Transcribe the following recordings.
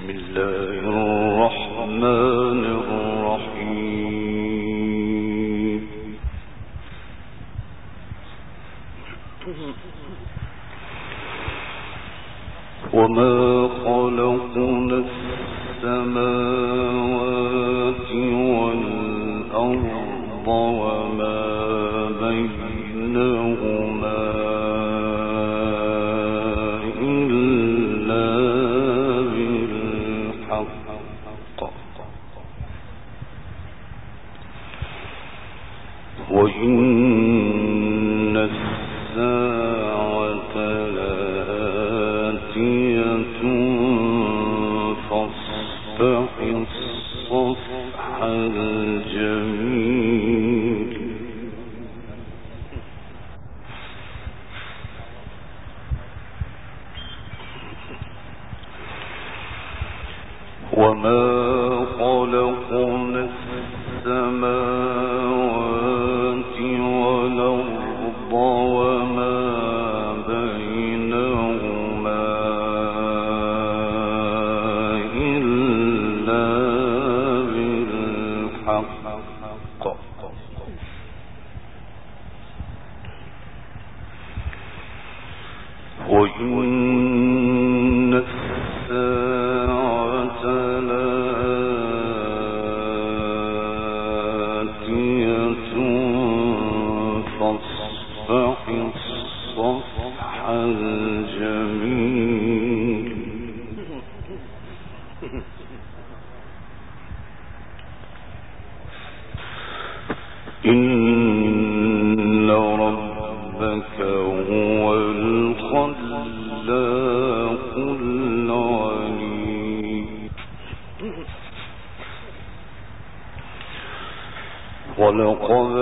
ولقد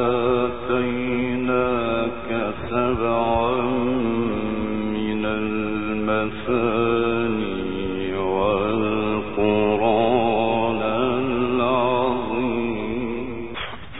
آتيناك سبعا من المثاني والقرآن العظيم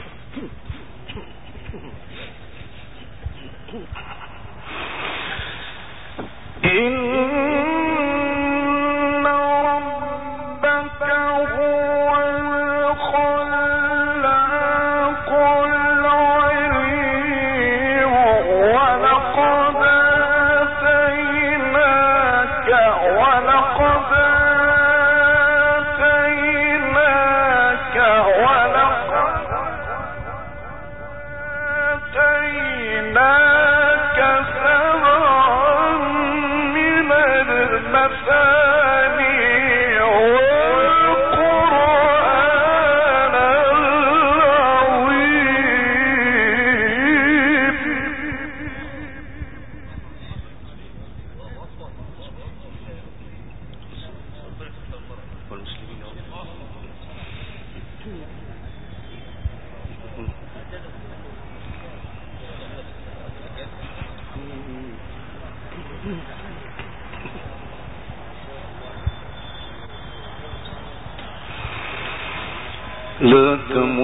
لا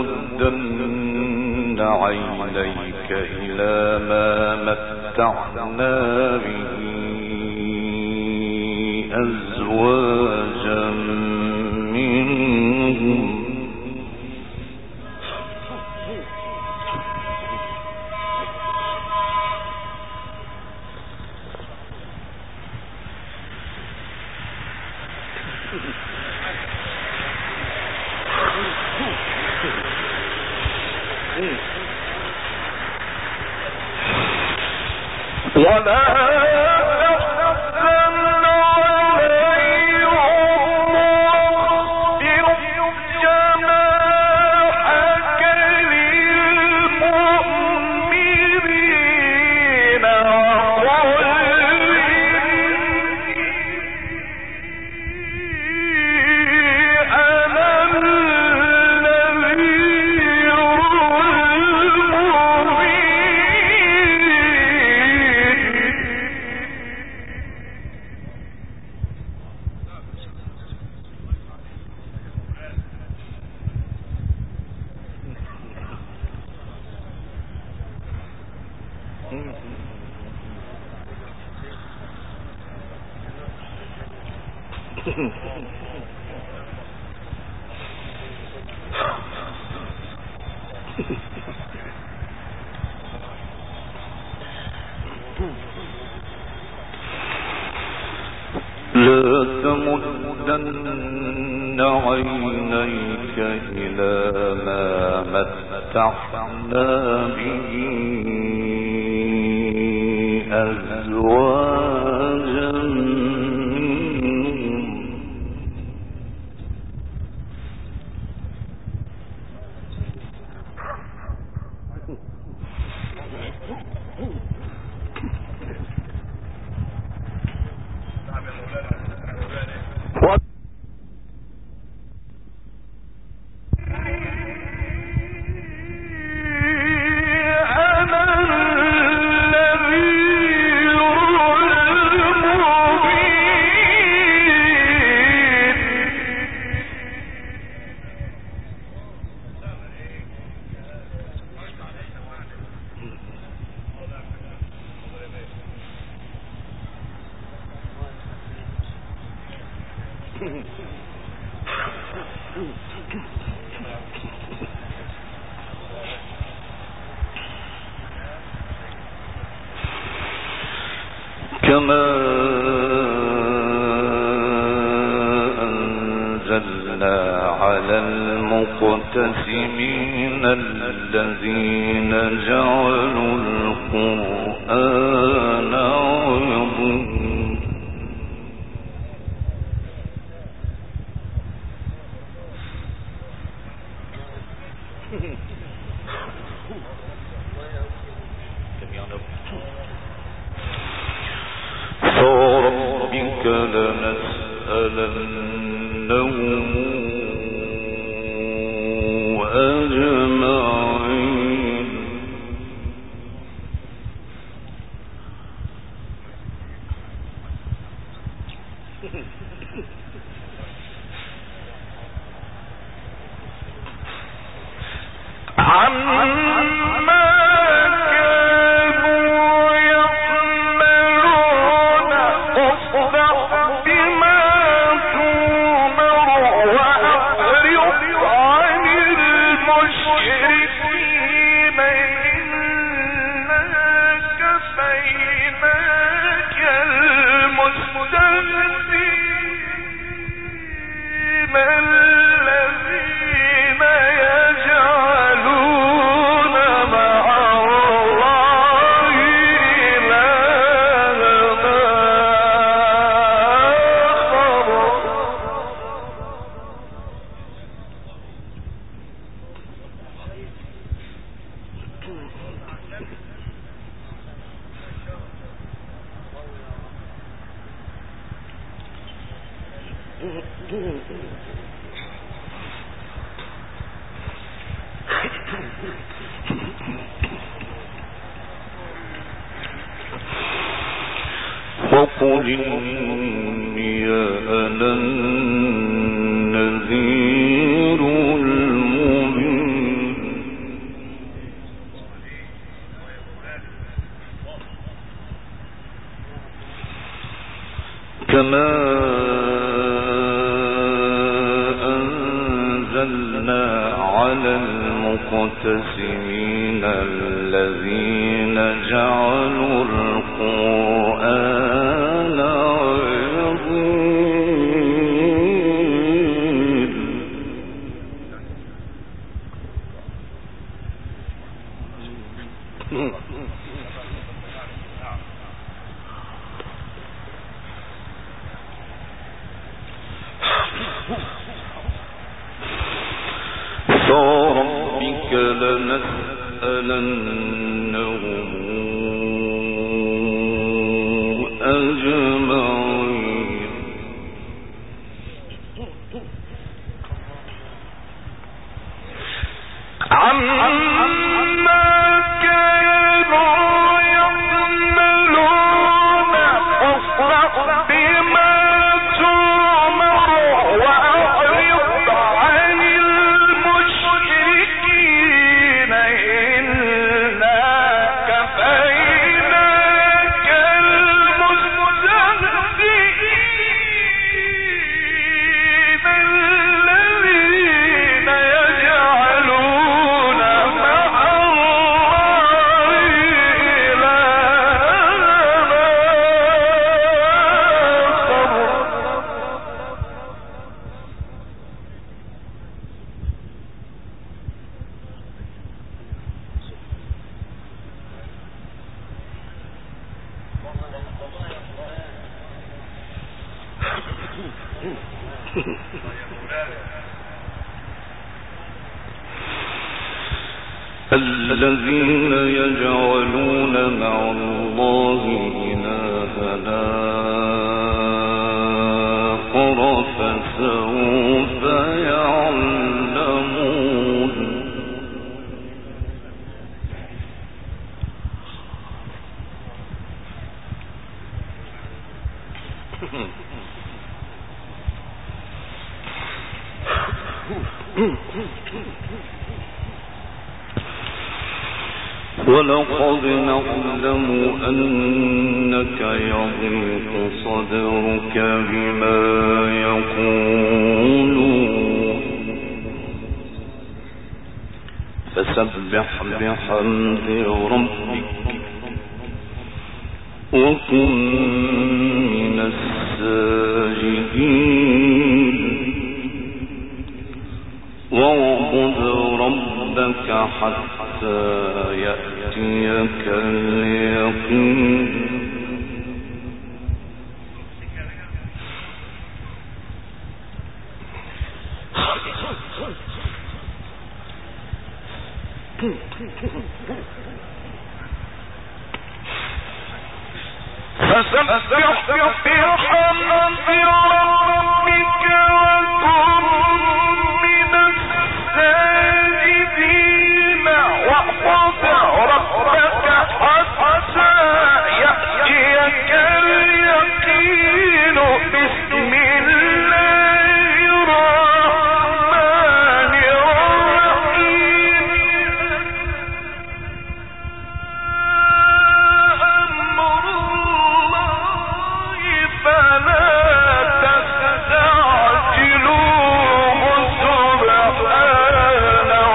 تمدن عينيك إلى ما متعنا به أزواجا منهم ولا لا تمدن عينيك إلى ما متعنا به أزواجا منهم كما أنزلنا على المقتسمين الذين جعلوا القرآن عضين فوربك لنسألنهم أجمعين عما الذين يجعلون مع الله إلها وقل إني أنا النذير المبين كما أنزلنا على المقتسمين الذين جعلوا القرآن عضين فوربك لنسألنهم أجمعين عما كانوا يعملون فاصدع بما تؤمر وأعرض عن المشركين إنا كفيناك المستهزئين الذين يجعلون مع الله إلها آخر فسوف يعلمون. ولقد نعلم أنك يضيق صدرك بما يقولون فسبح بحمد ربك وكن من الساجدين واعبد ربك حتى يأتيك اليقين. فسبح بحمد ربك وكن من الساجدين واعبد ربك حتى يأتيك اليقين. بسم الله الرحمن الرحيم. أمر الله فلا تستعجلوه سبحانه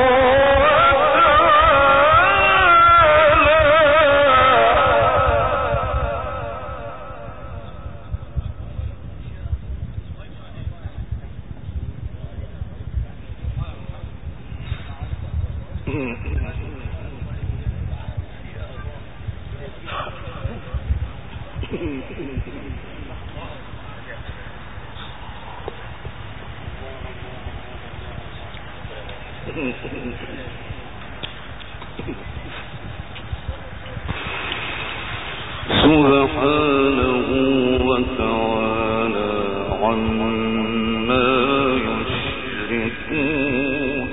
سبحانه وتعالى عما يشركون.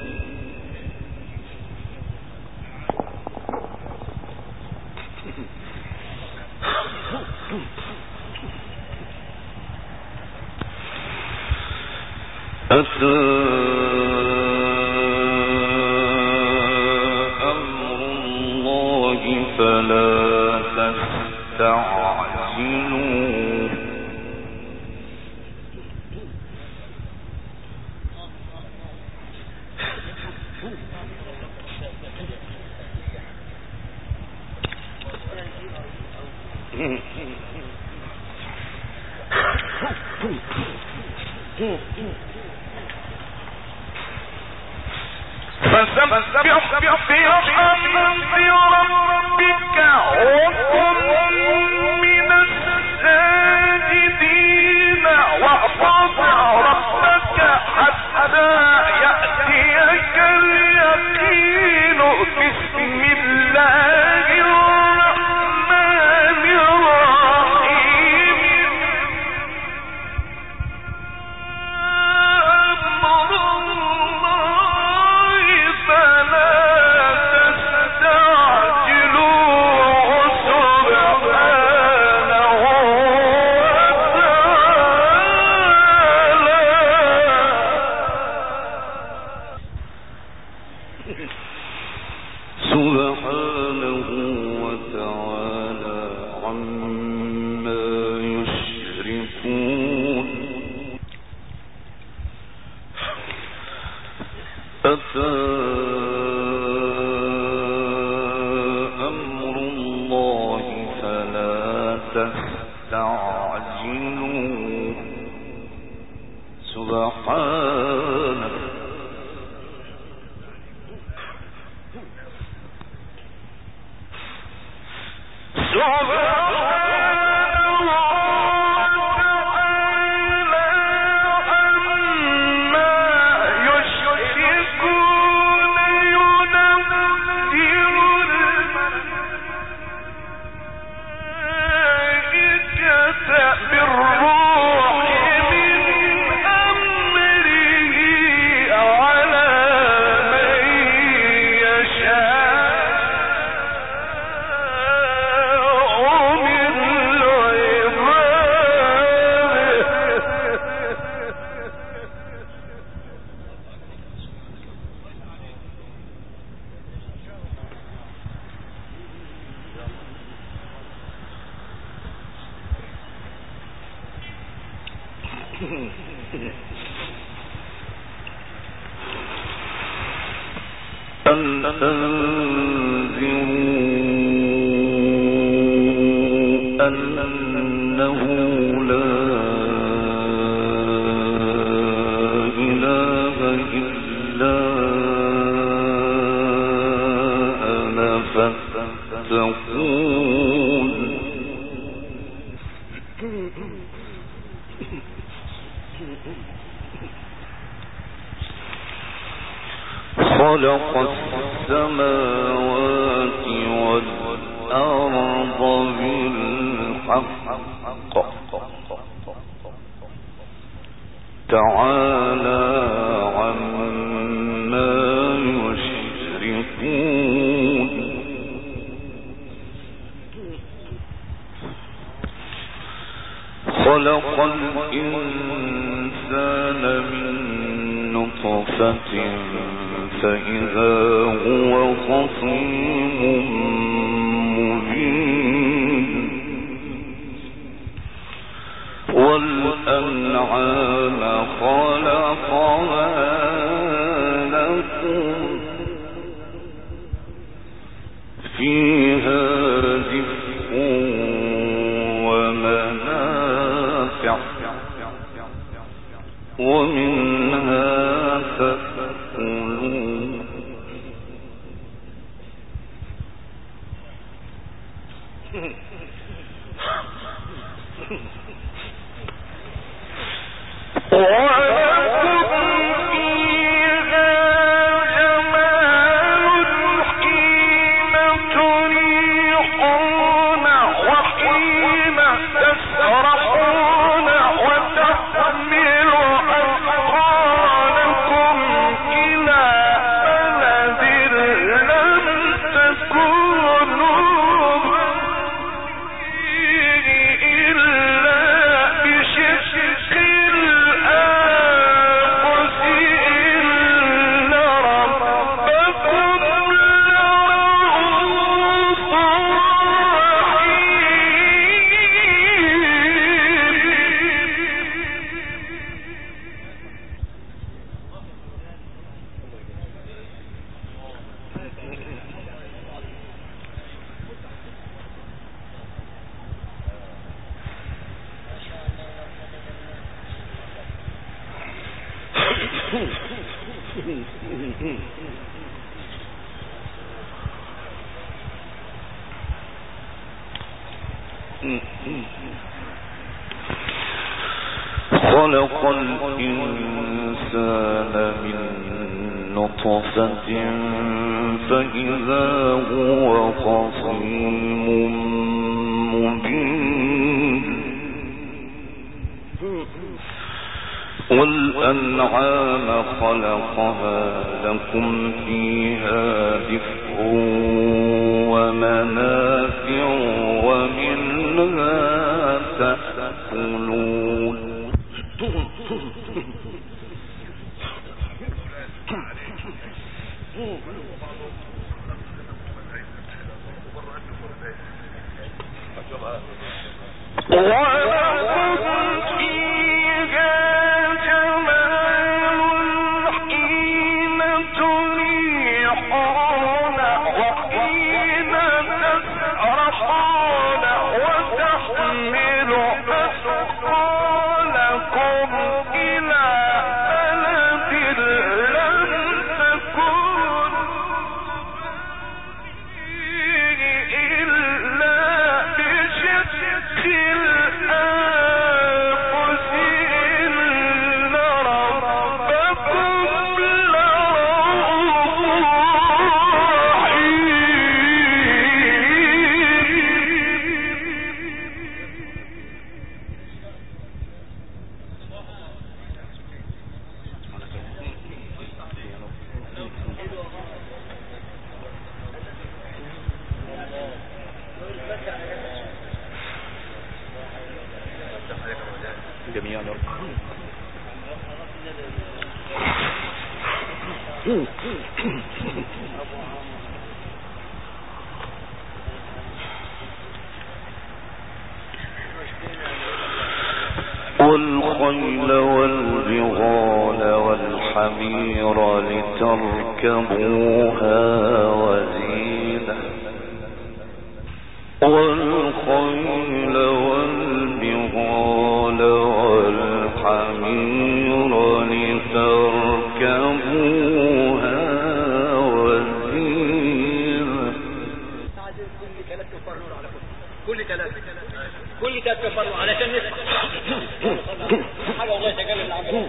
أتى أمر الله فلا تستعجلوه. فسبح بحمد ربك وكن من الساجدين واعبد ربك حتى يأتيك اليقين. بسم الله الرحمن الرحيم. أمر الله فلا تستعجلوه سبحانه وتعالى عما يشركون. أتى أمر الله فلا تستعجلوه سبحانه أن أنذروا أنه لا إله إلا أنا فاتقون خلق السماوات والأرض بالحق تعالى عما يشركون خلق الإنسان من نطفة فإذا هو خصيم مبين والأنعام خلقها لكم فيها دفء ومنافع ومنها تأكلون خلق الإنسان من نطفة فإذا هو خصيم مبين والأنعام خلقها لكم فيها دفء ومنافع ومنها تأكلون جميعا والخلق والخيل والبغال والحمير لتركبوها وزينة والخيل والبغال والحمير لتركبوها وزينة. كل ثلاث كفروا علشان نسمع حاجة والله تجلل العمل.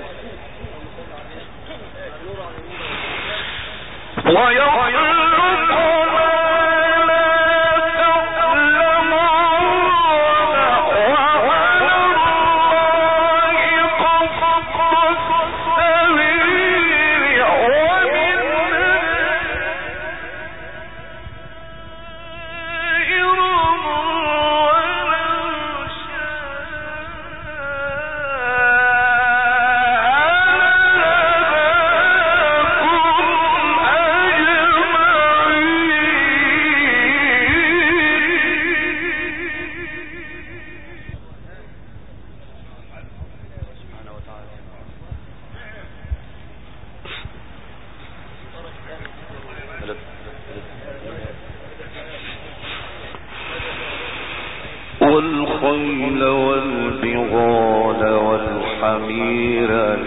والخيل والبغال والحمير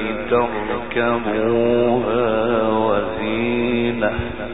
لتركبوها وزينة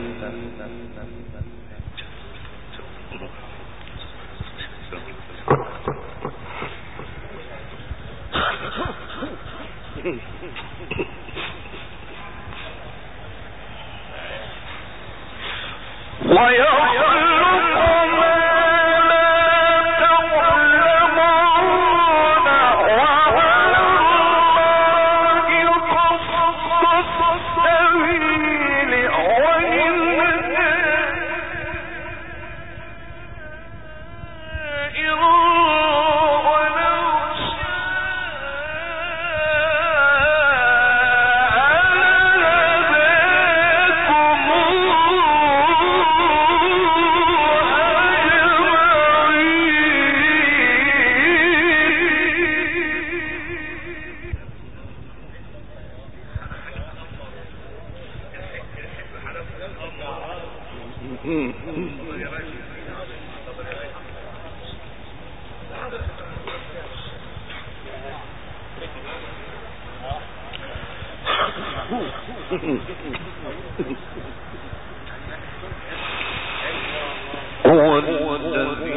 هو الذي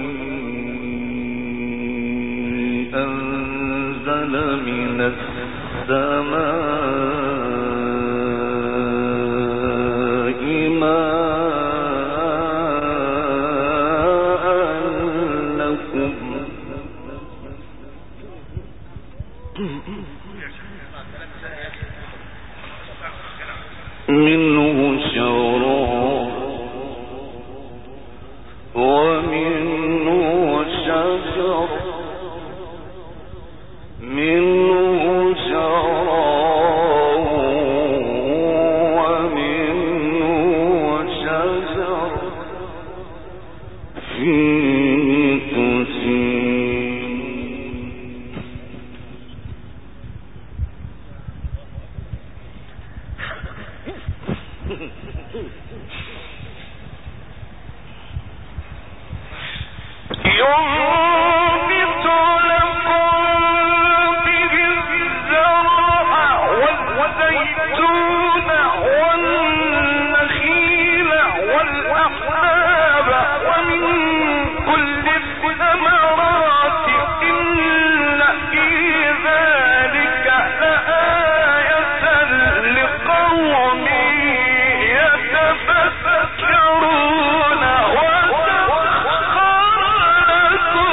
أنزل من السماء ماء لكم منه شراب ومنه شجر فيه تسير ينبت لكم به الزرع والزيتون والنخيل والأعناب ومن كل الثمرات إن في ذلك لآية لقوم يتفكرون وسخر لكم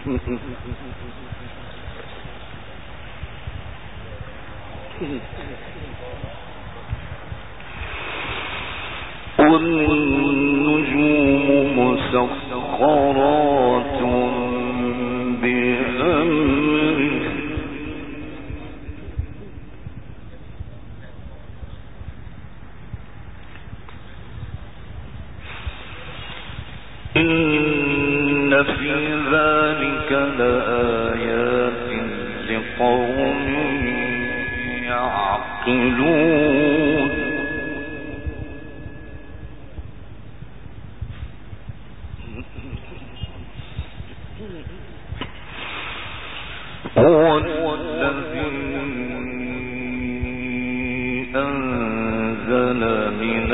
والنجوم مسخرات بأمره إن في ذلك لآيات لقوم يعقلون هو الذي أنزل من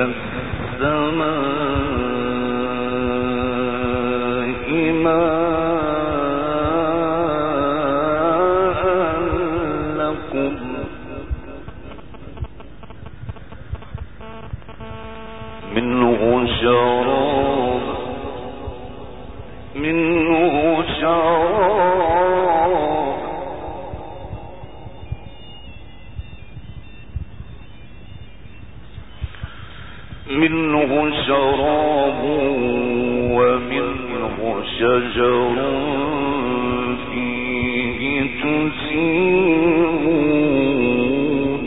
السماء ماء لكم منه شراب ومنه شجر فيه تسيرون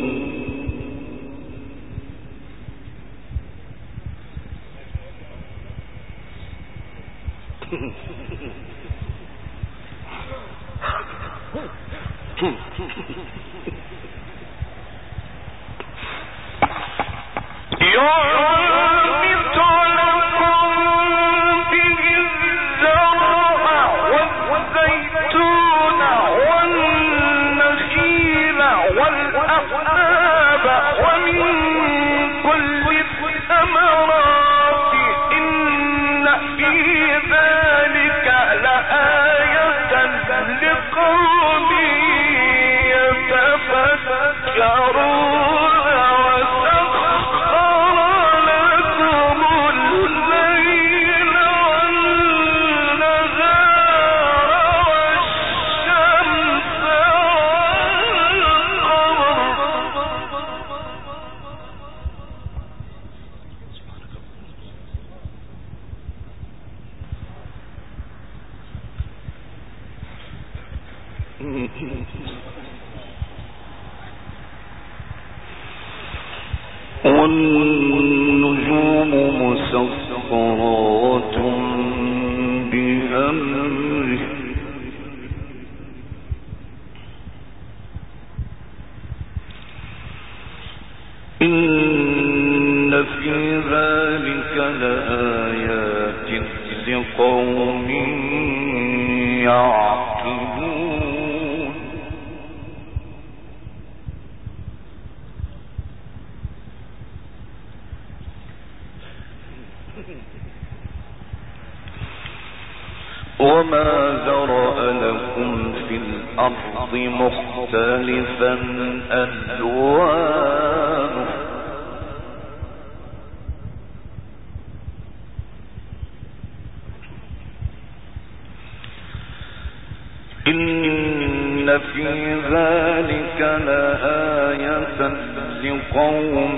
والنجوم مسخرات بأمره إن في ذلك لآيات لقوم يعقلون وما ذرأ لكم في الأرض مختلفا ألوانه إن في ذلك لآية لقوم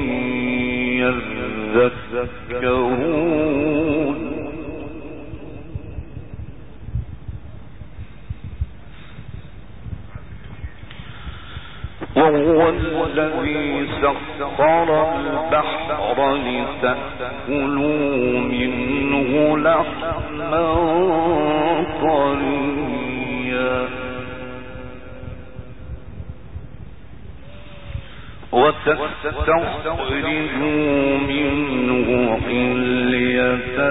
يذكرون وهو الذي سخر البحر لتأكلوا منه لحما طريا وتستخرجوا منه حلية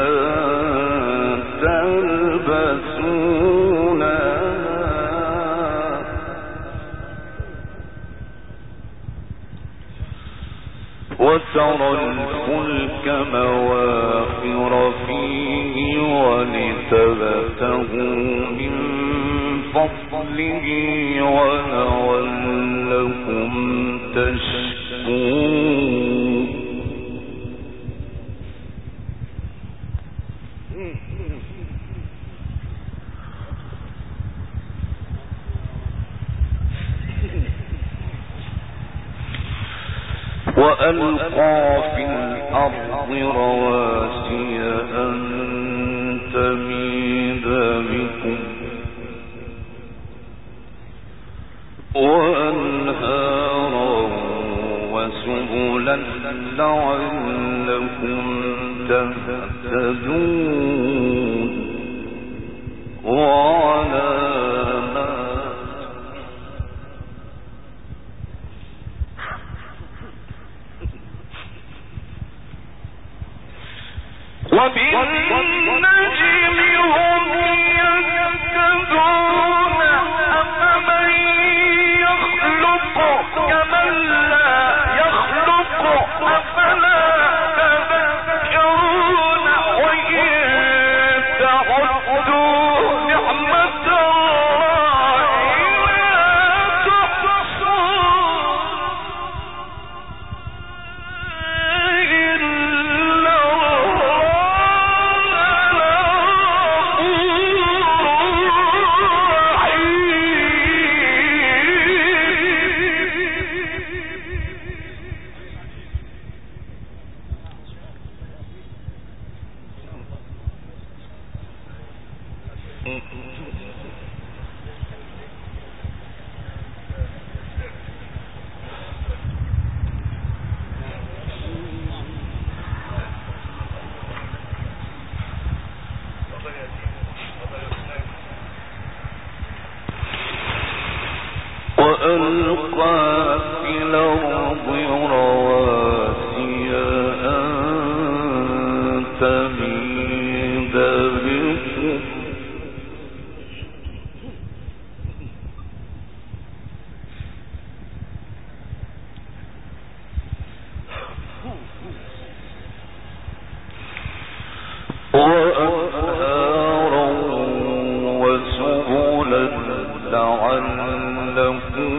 تلبسونها وترى الفلك مواخر فيه ولتبتغوا من فضله ولعلكم تشكرون وألقى في الأرض رواسي أن تميد بكم وأنهارا وسبلا لعلكم تهتدون وعلامات وبالنجم هم يهتدون أفمن يخلق كمن لا يخلق أفلا تذكرون وإن تعدوا نعمة الله لا وألقى في الأرض رواسي أن تميد بكم وأنهارا وسبلا لعلكم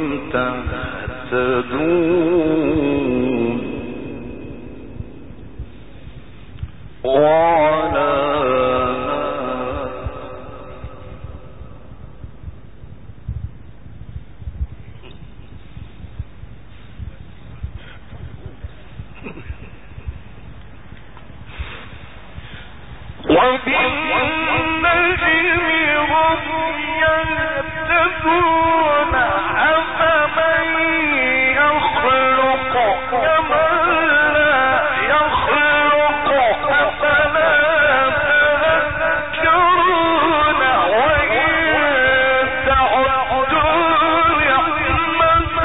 تهتدون وعلامات وبالنجم هم يهتدون أفمن يخلق كمن لا يخلق أفلا تذكرون وإن تعدوا نعمة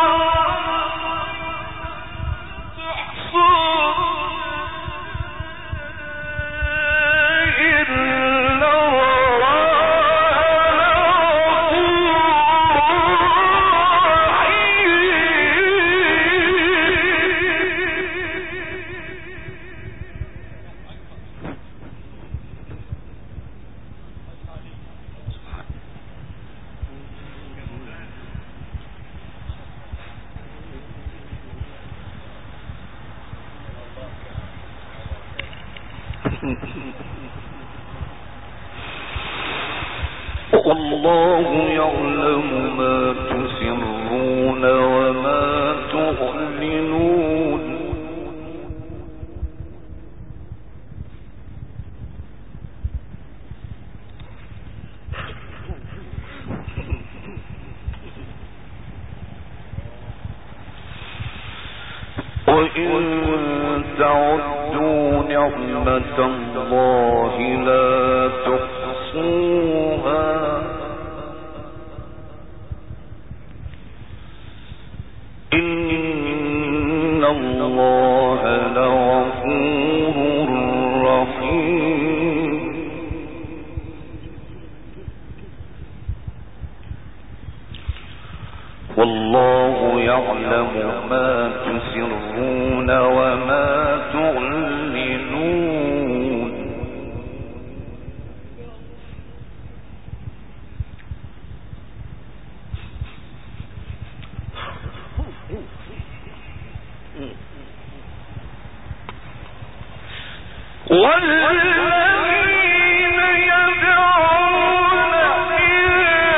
والله يعلم ما تسرون وما تعلنون وإن تعدوا نعمة الله لا تحصوها إن الله لغفور رحيم والله يعلم ما تسرون وما تعلنون والذين يدعون من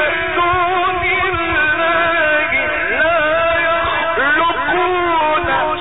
دون الله لا يخلقون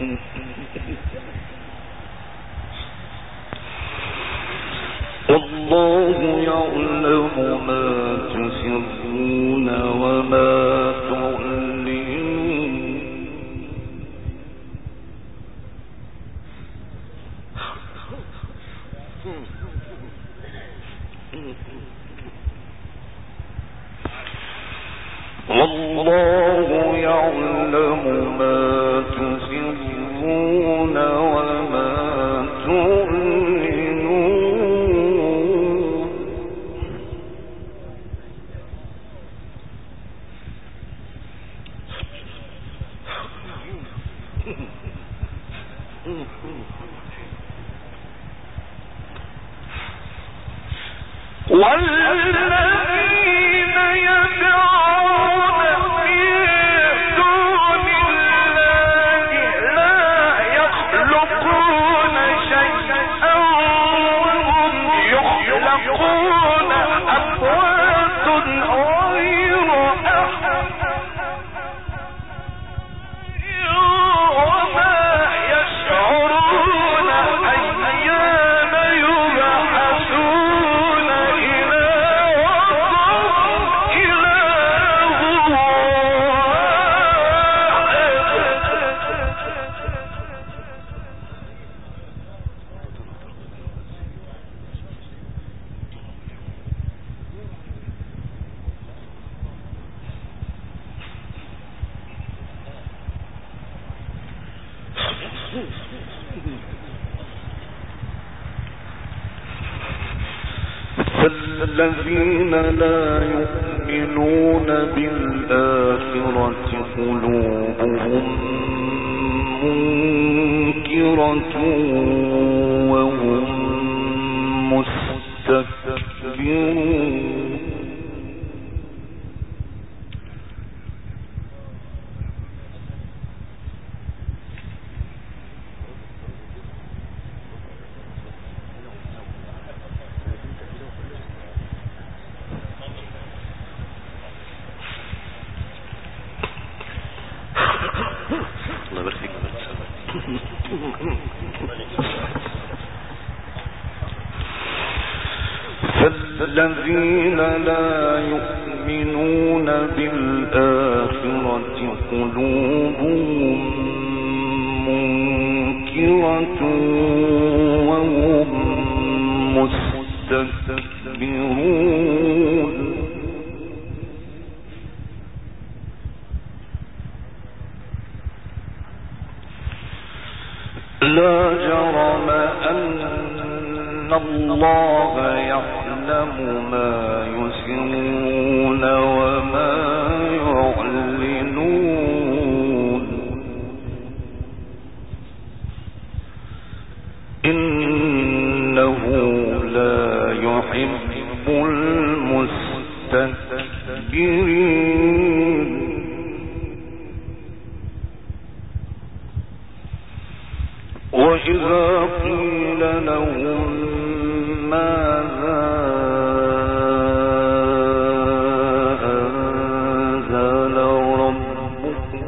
والله يعلم ما تسرون وما تعلنون والله يعلم ما تسرون وما تعلنون والذين يدعون من دون الله لا يخلقون شيئا وهم يخلقون أموات غير وما يشعرون أيان يبعثون فالذين لا يؤمنون بالآخرة قلوبهم منكرة وهم مستكبرون فالذين لا يؤمنون بالآخرة قلوبهم منكرة وهم مستكبرون لا جرم أن الله يعلم ما يسرون وما يعلنون إنه لا يحب المستكبرين وإذا قيل لهم ماذا أنزل ربكم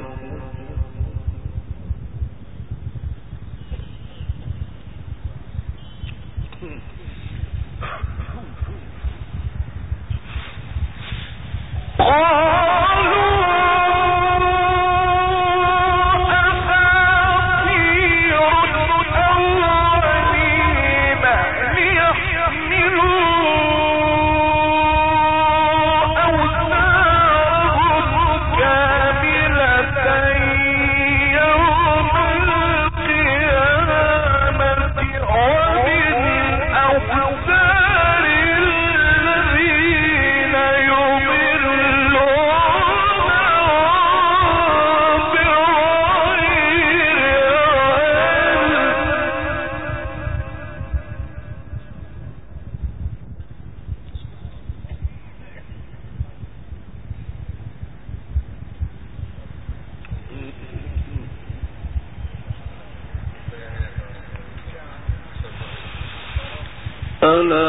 ألا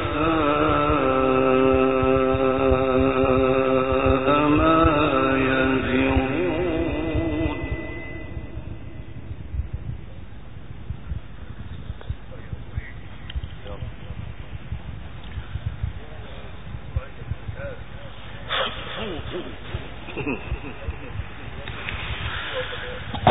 ساء ما يزرون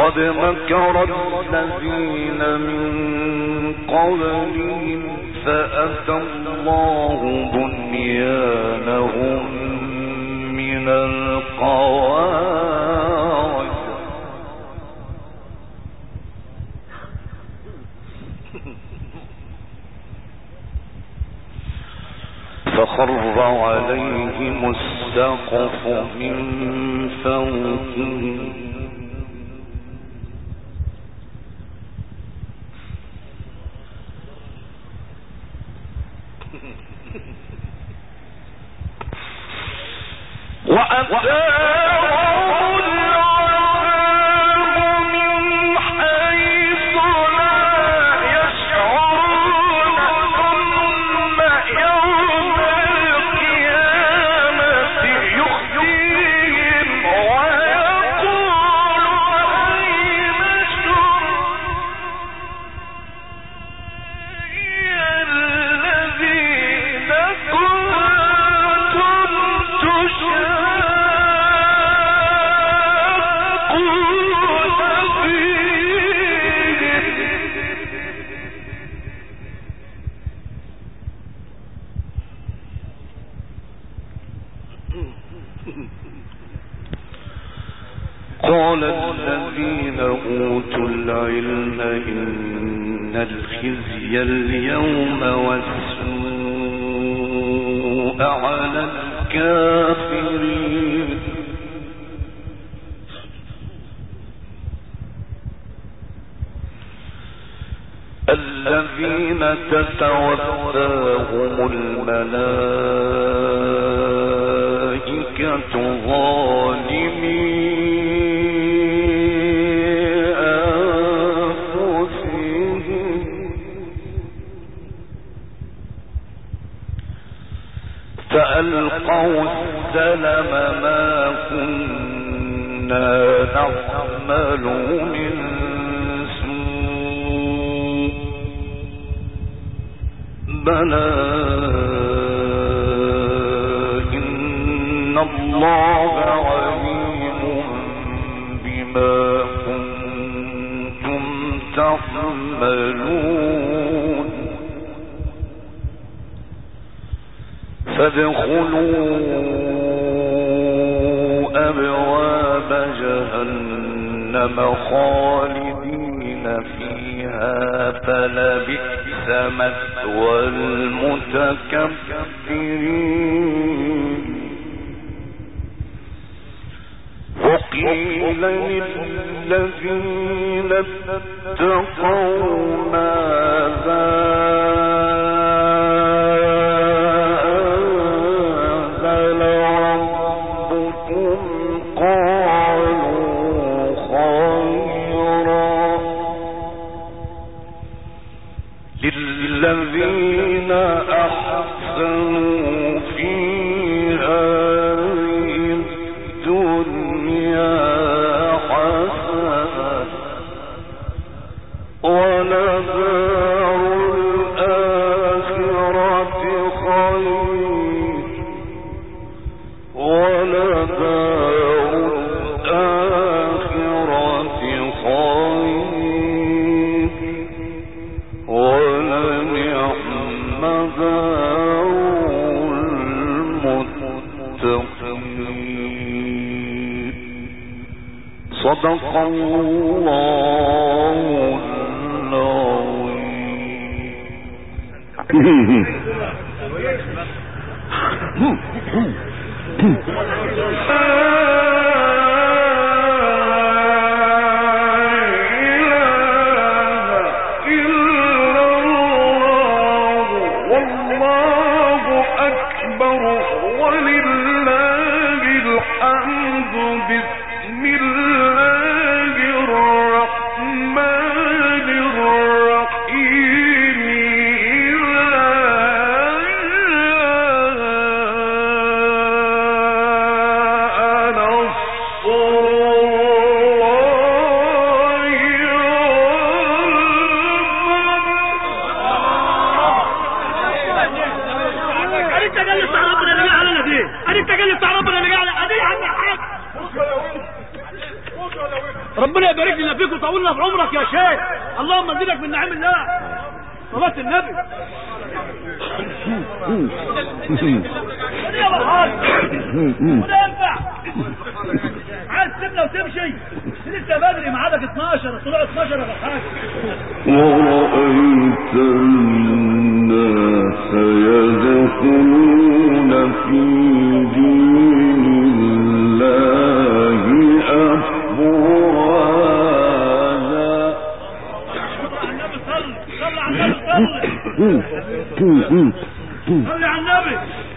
قد مكر الذين من قبلهم فأتى الله بنيانهم من القواعد فخر عليهم السقف من فوقهم قال الذين أوتوا العلم إن الخزي اليوم والسوء على الكافرين الذين تتوفاهم الملائكة ظالمين فألقوا السلم ما كنا نعمل من سوء بلى إن الله عليم بما كنتم تعملون فادخلوا أبواب جهنم خالدين فيها فلبئس مثوى المتكبرين وقيل للذين اتقوا ماذا الذين أحسنوا في هذه الدنيا حسنة ولدار الآخرة خير ولدار الآخرة خير ولنعم دار المتقين صدق الله طولنا في عمرك يا شيخ، اللهم ازيدك من نعيم الله. صلاة النبي. يا مرحبا. وده ينفع؟ عايز تبنى وتمشي؟ لسه بدري، ميعادك 12، طلع 12 يا فرحان. ورأيت الناس يدخلون في دين الله أفواجا. صل على النبي.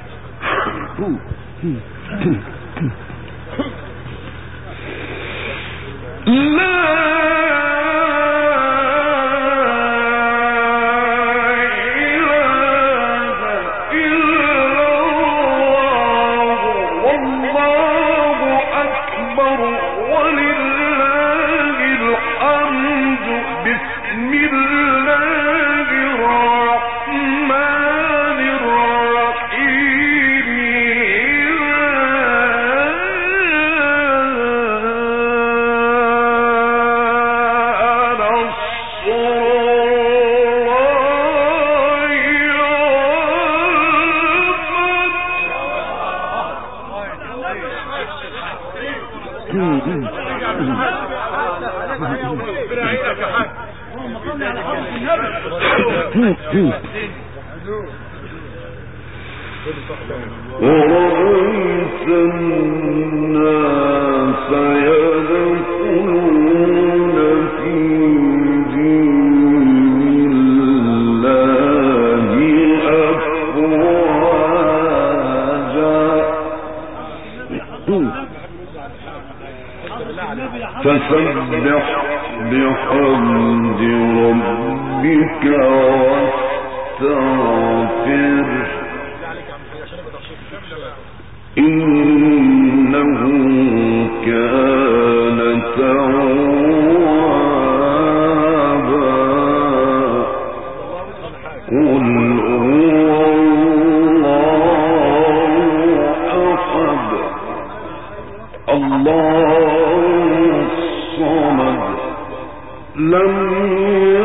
ورأيت الناس يدخلون في دين الله أفواجا فسبح بحمد ربك واستغفره إنه كان توابا قل هو الله أحد الله الصمد لم